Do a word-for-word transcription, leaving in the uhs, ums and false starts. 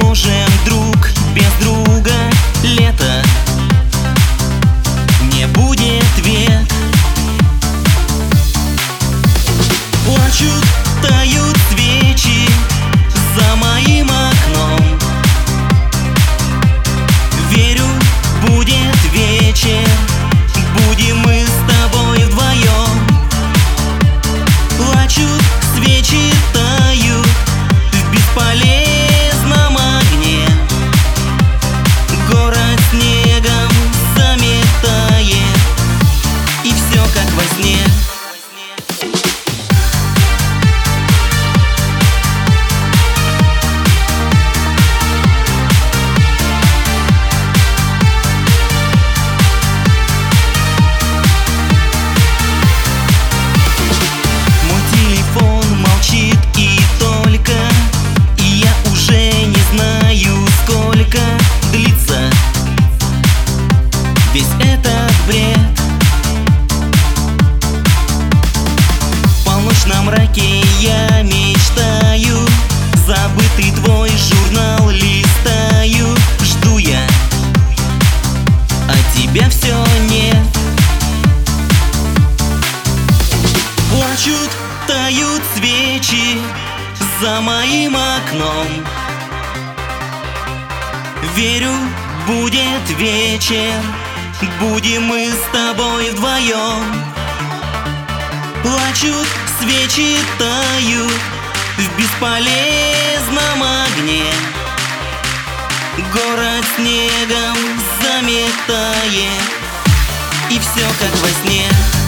можем, друг, без друга лето не будет век. Плачут, тают свечи за моим окном. Верю, будет вечер, будем мы с тобой вдвоем. Плачут, свечи тают в бесполезном огне. Город снегом заметает, и все как во сне. Весь этот бред в полночном мраке я мечтаю, забытый твой журнал листаю. Жду я, а тебя все нет. Плачут, тают свечи за моим окном. Верю, будет вечер, будем мы с тобой вдвоем. Плачут, свечи тают в бесполезном огне. Город снегом заметает, и все как во сне.